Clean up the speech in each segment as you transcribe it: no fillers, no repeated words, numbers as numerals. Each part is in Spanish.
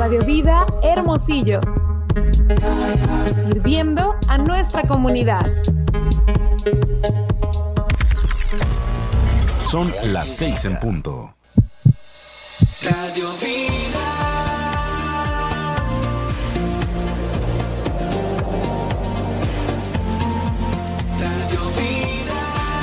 Radio Vida Hermosillo, sirviendo a nuestra comunidad. Son las 6 en punto. Radio Vida. Radio Vida.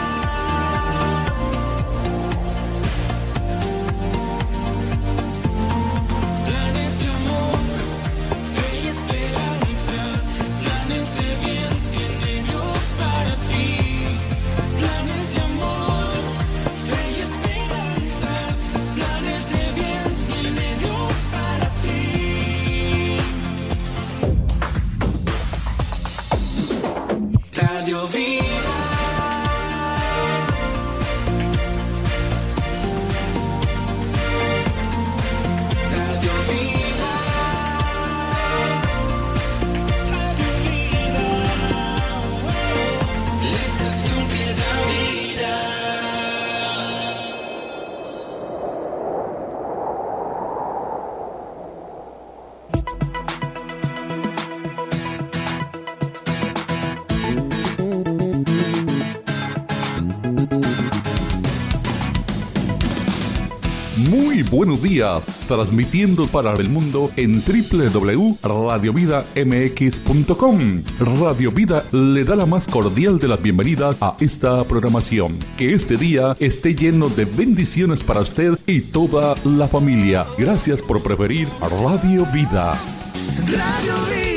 Planes de amor, fe y esperanza, planes de bien tiene Dios para ti. Planes de amor, fe y esperanza, planes de bien tiene Dios para ti. Radio Vida. Radio Vida. Radio Vida. La estación que da vida. Muy buenos días, transmitiendo para el mundo en www.radiovidamx.com. Radio Vida le da la más cordial de las bienvenidas a esta programación. Que este día esté lleno de bendiciones para usted y toda la familia. Gracias por preferir Radio Vida. Radio Vida.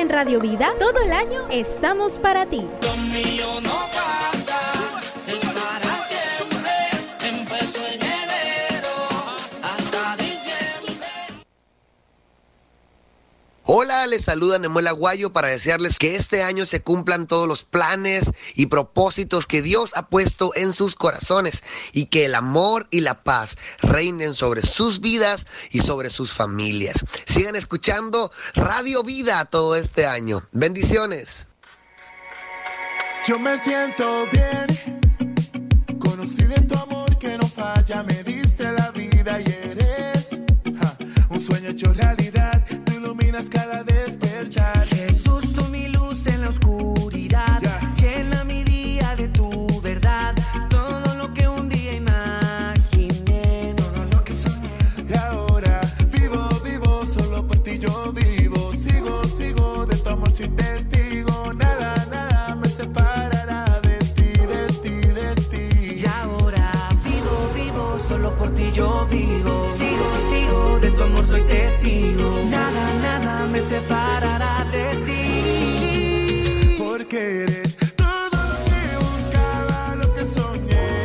En Radio Vida, todo el año estamos para ti. Lo mío no pasa, es para siempre. Empezó en enero hasta diciembre. Hola, les saluda Nemuel Aguayo para desearles que este año se cumplan todos los planes y propósitos que Dios ha puesto en sus corazones y que el amor y la paz reinen sobre sus vidas y sobre sus familias. Sigan escuchando Radio Vida todo este año. Bendiciones. Yo me siento bien, conocí de tu amor que no falla, me diste la vida y eres un sueño hecho realidad, tú iluminas cada despertar. Jesús, tú mi luz en la oscuridad, llena mi día de tu verdad, todo lo que un día imaginé, todo lo que soñé. Y ahora vivo, solo por ti yo vivo, sigo de tu amor, soy testigo, nada me separará de ti. Y ahora vivo, solo por ti yo vivo, sigo de tu amor, soy testigo, nada me separará de ti. Porque eres todo lo que buscaba, lo que soñé,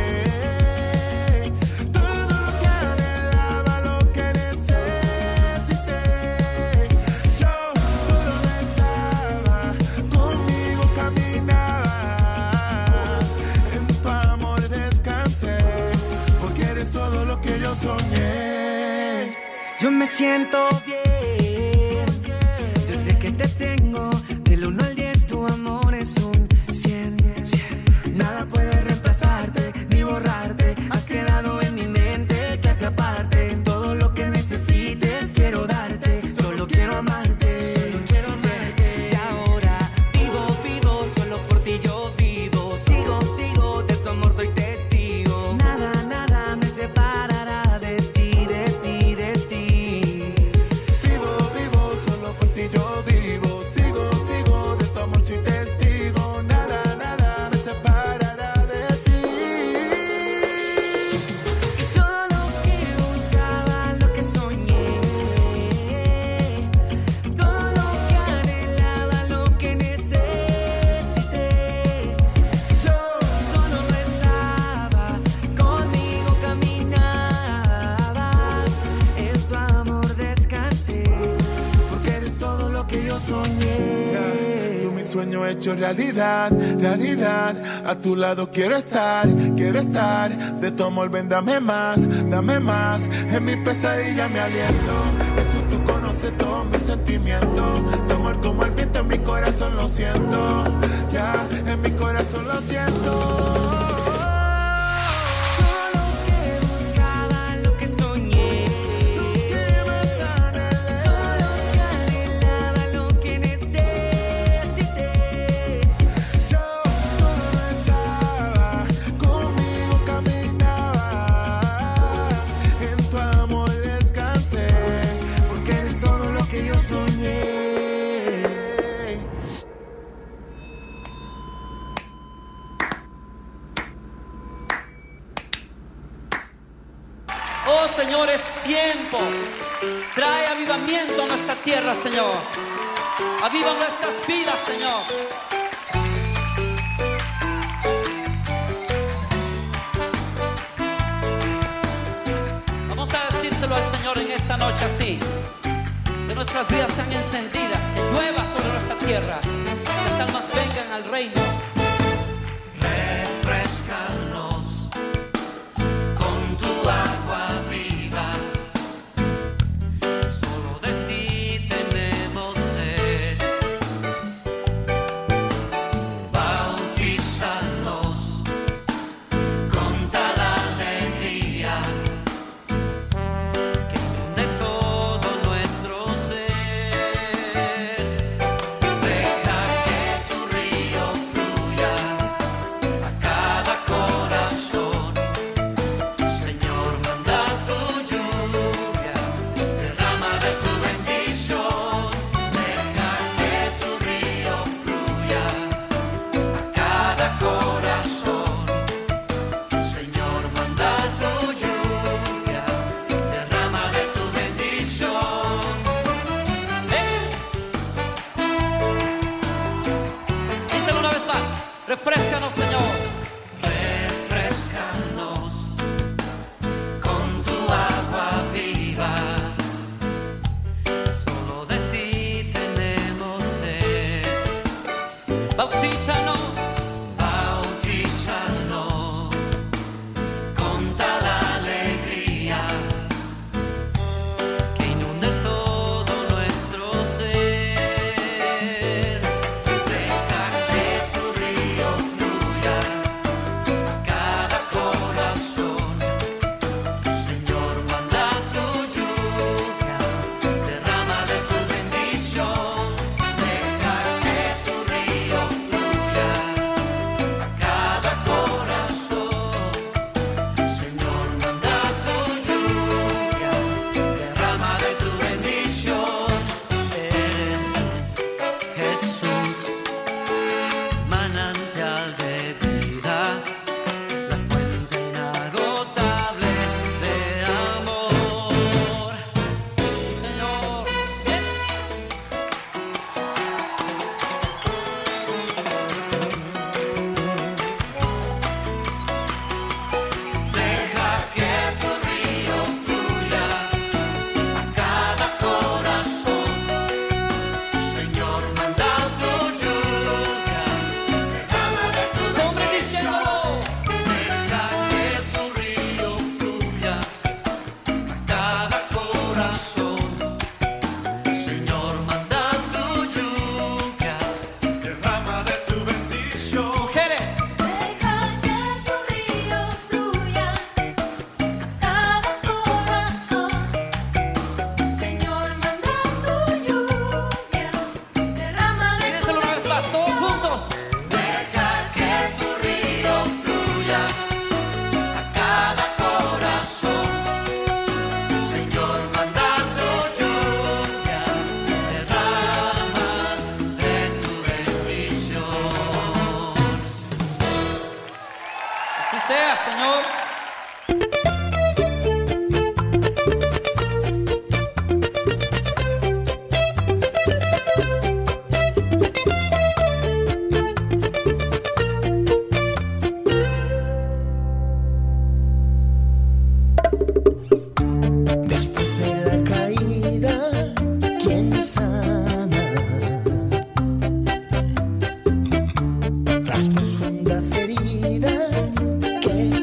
todo lo que anhelaba, lo que necesité. Yo solo no estaba, conmigo caminabas, en tu amor descansé, porque eres todo lo que yo soñé. Yo me siento bien, desde que te tengo, del 1 al 10 tu amor es un 100. Nada puede reemplazarte, ni borrarte, has quedado en mi mente, que hace aparte, todo lo que necesites quiero darte, solo quiero amarte. Y ahora vivo, solo por ti yo vivo, sigo de tu amor, soy testigo, nada me separará de ti. Vivo, solo por ti yo vivo, sigo de tu amor, soy testigo, nada me separará de ti. Y todo lo que buscaba, lo que soñé, todo lo que anhelaba, lo que necesité. Yo solo no estaba, conmigo caminabas, en tu amor descansé, porque eres todo lo que yo soñé. Tú mi sueño hecho realidad, a tu lado quiero estar, de tu amor ven dame más, en mi pesadilla me aliento, Jesús tú conoces todo mi sentimiento, tu amor como el viento en mi corazón lo siento, ya en mi corazón lo siento. Todo lo que buscaba, lo que soñé, todo lo que anhelaba, lo que necesité. Yo solo no estaba, conmigo caminabas, en tu amor descansé, Porque eres todo lo que yo soñé. Oh Señor, es tiempo. Trae avivamiento a nuestra tierra, Señor. Aviva nuestras vidas, Señor. Vamos a decírselo al Señor en esta noche así. Que nuestras vidas sean encendidas, que llueva sobre nuestra tierra, que las almas vengan al reino. Refrescanos con tu agua viva. Solo de ti tenemos sed. Bautízanos con tal alegría que inunde todo nuestro ser. Deja que tu río fluya.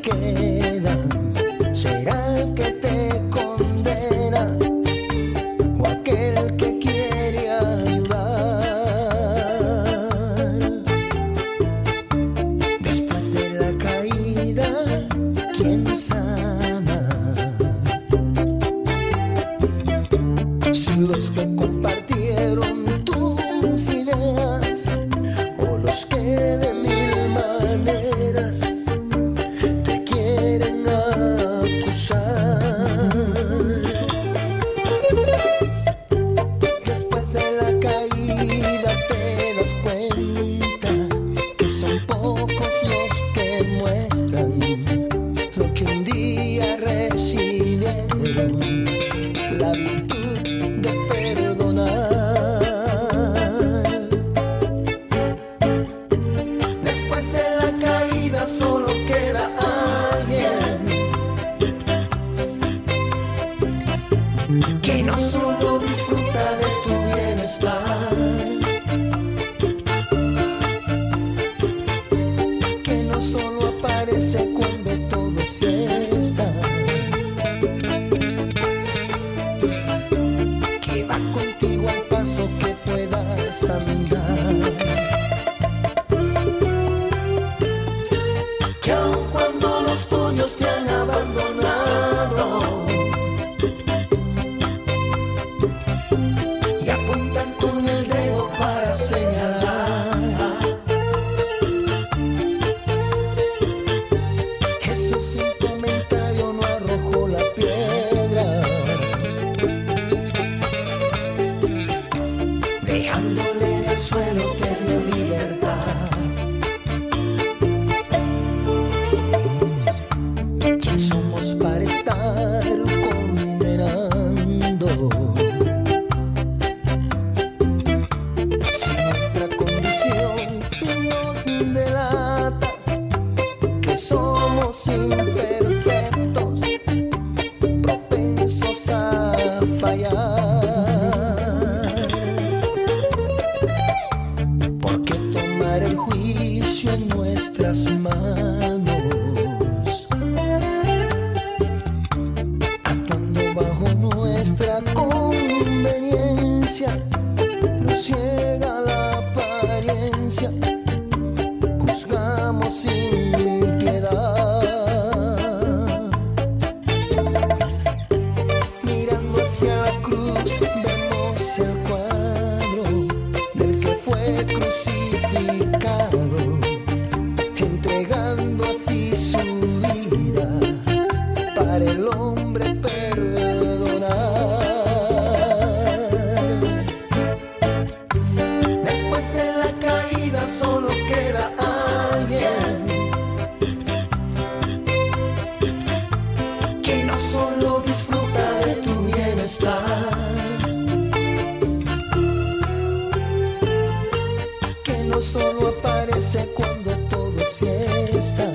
quedan, será el que te condena o aquel que quiere ayudar. Después de la caída, ¿quién sana? Si los que compartieron tus ideas o los que de mil maneras te quieren acusar. Después de la caída te das cuenta que son pocos los que muestran lo que un día recibieron, la virtud de perdonar. Después de la caída solo queda alguien que no solo disfruta de tu bienestar, que no solo aparece cuando todo es fiesta, que va contigo al paso que puedas andar, que aun cuando los tuyos te han abandonado y apuntan con el dedo para señalar, Jesús sin comentario no arrojó la piedra, dejándole en el suelo te dio libertad. ¿Quién somos para estar condenando? Si nuestra condición nos delata que somos imperfectos, propensos a fallar. ¿Por qué tomar el juicio en nuestras manos, actuando bajo nuestra conveniencia? Nos ciega la apariencia, juzgamos sin piedad. Mirando hacia la cruz vemos el cuadro del que fue crucificado, entregando así su vida para el hombre perdonar. Después de la caída solo queda alguien que no solo disfruta de tu bienestar, que no solo aparece cuando todo es fiesta,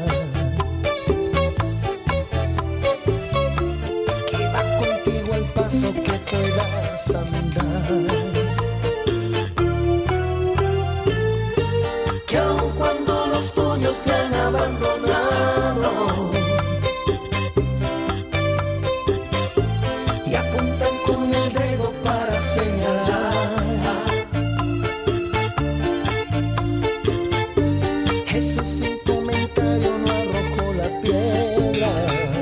que va contigo al paso que puedas andar, que aun cuando los tuyos te han abandonado y apuntan con el dedo para señalar, Jesús sin comentario no arrojó la piedra,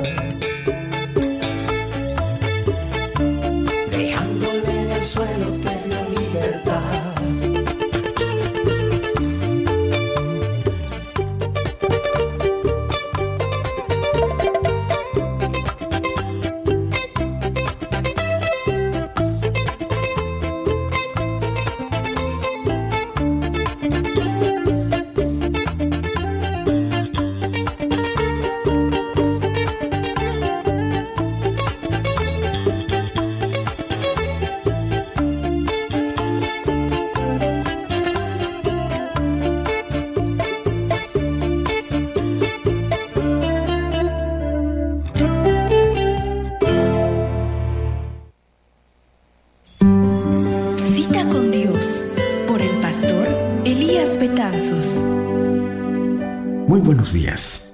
dejándole en el suelo te dio libertad. Muy buenos días.